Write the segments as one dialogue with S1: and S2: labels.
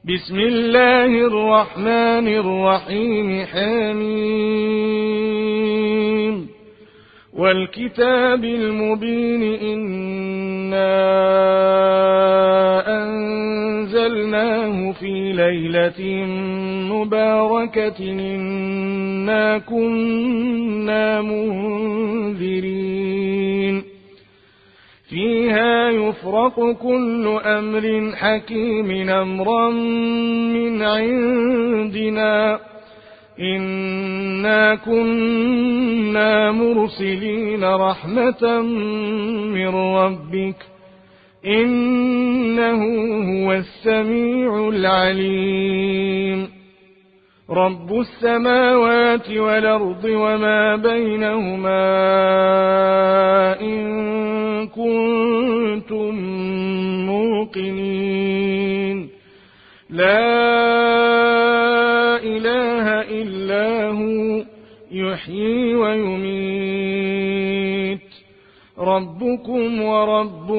S1: بسم الله الرحمن الرحيم حميم والكتاب المبين إنا أنزلناه في ليلة مباركة إنا كنا منذرين فيها يفرق كل أمر حكيم أمرا من عندنا إنا كنا مرسلين رحمة من ربك إنه هو السميع العليم رب السماوات والأرض وما بينهما إن كنتم موقنين لا إله إلا هو يحيي ويميت ربكم ورب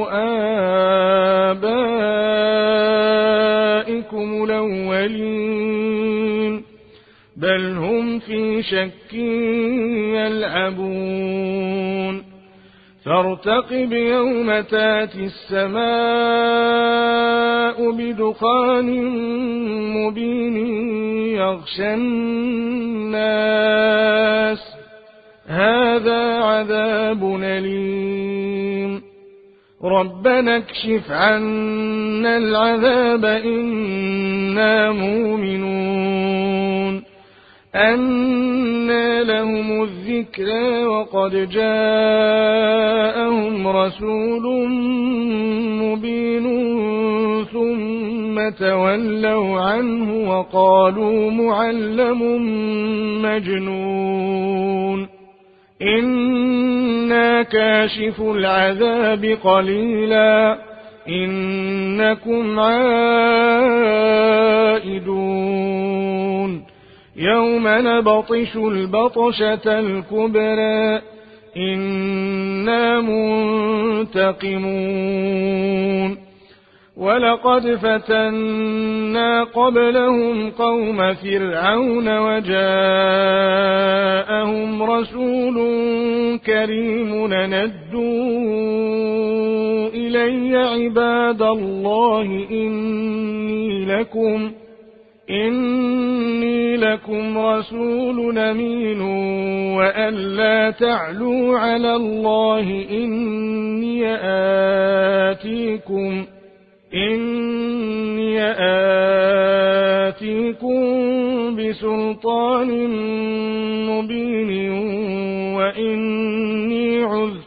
S1: آبائكم الأولين بل هم في شك يلعبون فارتقب يوم تاتي السماء بدخان مبين يغشى الناس هذا عذاب أليم ربنا اكشف عنا العذاب إنا مؤمنون أنى لهم الذكرى وقد جاءهم رسول مبين ثم تولوا عنه وقالوا معلم مجنون إنا كاشف العذاب قليلا إنكم عائدون يوم نبطش البطشة الكبرى إنا منتقمون ولقد فتنا قبلهم قوم فرعون وجاءهم رسول كريم ندوا إلي عباد الله إني لكم رسول أمين وأن لا تعلوا على الله إني آتيكم بسلطان مبين وإني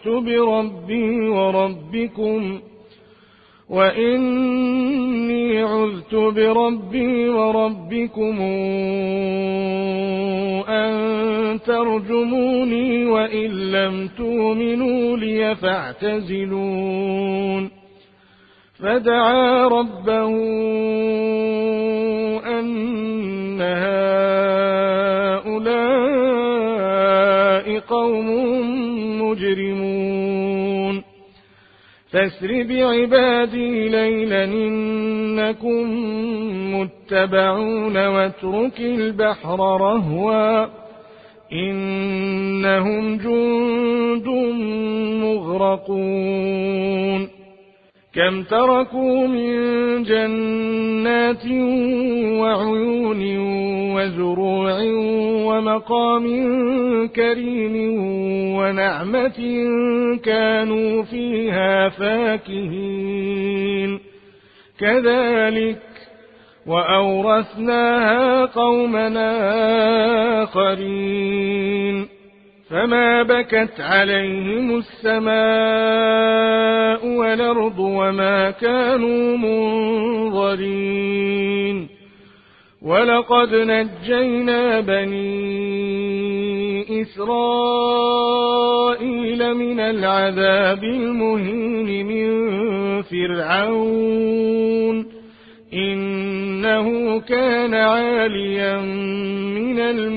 S1: عذت بربي وربكم أن ترجموني وإن لم تؤمنوا لي فاعتزلون فدعا ربه أن هؤلاء قوم مجرمون فاسر بعبادي ليلا إنكم متبعون واترك البحر رهوا إنهم جند مغرقون كم تركوا من جنات وعيون وزروع ومقام كريم ونعمة كانوا فيها فاكهين كذلك وأورثناها قومنا آخرين فما بكت عليهم السماء والأرض وما كانوا منظرين ولقد نجينا بني إسرائيل من العذاب المهين من فرعون إنه كان عاليا من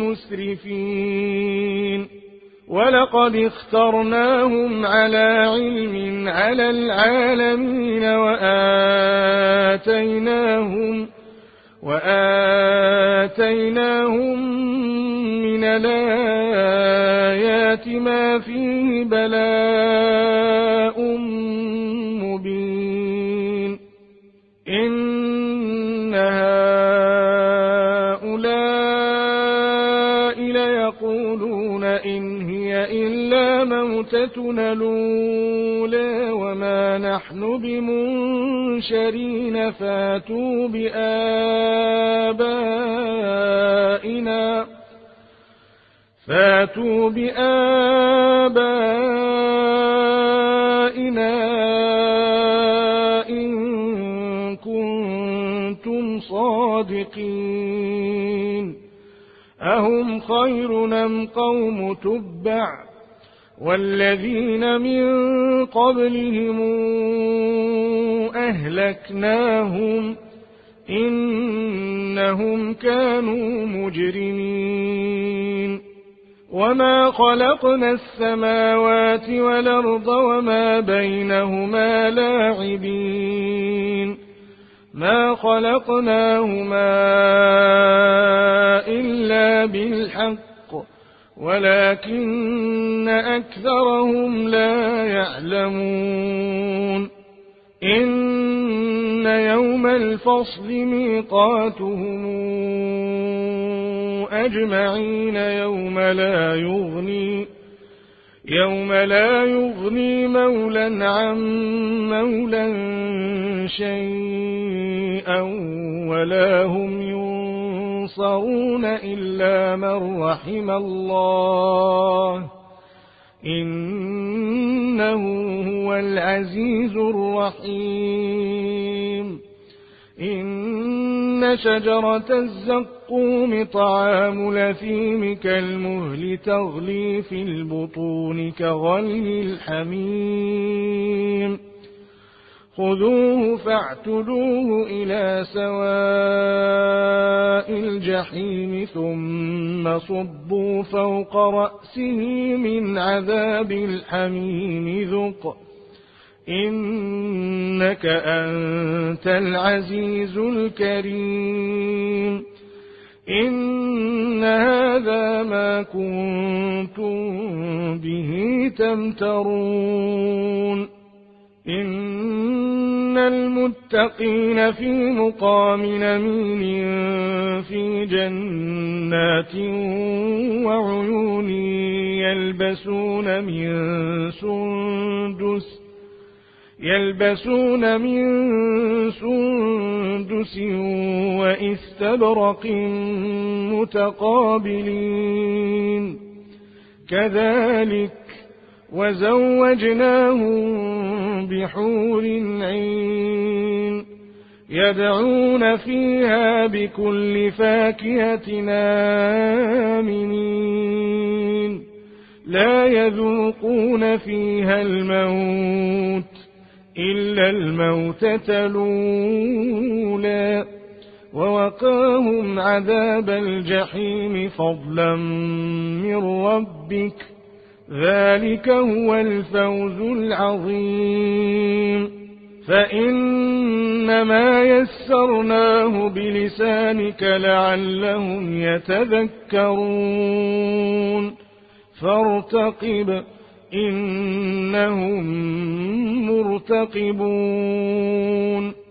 S1: المسرفين ولقد اخترناهم على علم على العالمين وآتيناهم من الآيات ما فيه بلاء مبين إن هؤلاء ليقولون إن هي إلا موتتنا الأولى وما نحن بمنشرين فاتوا بآبائنا إن كنتم صادقين أهم خير أم قوم تبع والذين من قبلهم أهلكناهم إنهم كانوا مجرمين وما خلقنا السماوات والأرض وما بينهما لاعبين ما خلقناهما إلا بالحق ولكن أكثرهم لا يعلمون إن يوم الفصل ميقاتهم أجمعين يوم لا يغني مولى عن مولى شيئا ولا هم ينصرون إلا من رحم الله إنه هو العزيز الرحيم إن شجرة الزقوم طعام الأثيم كالمهل تغلي في البطون كغلي الحميم خذوه فاعتلوه إلى سواء الجحيم ثم صبوا فوق رأسه من عذاب الحميم ذق إنك أنت العزيز الكريم إن هذا ما كنتم به تمترون إن المتقين في مقام أمين في جنات وعيون يلبسون من سندس وإستبرق متقابلين كذلك وزوجناهم بحور عين يدعون فيها بكل فاكهة آمنين لا يذوقون فيها الموت إلا الموتة الأولى ووقاهم عذاب الجحيم فضلا من ربك ذلك هو الفوز العظيم فإنما يسرناه بلسانك لعلهم يتذكرون فارتقب إنهم مرتقبون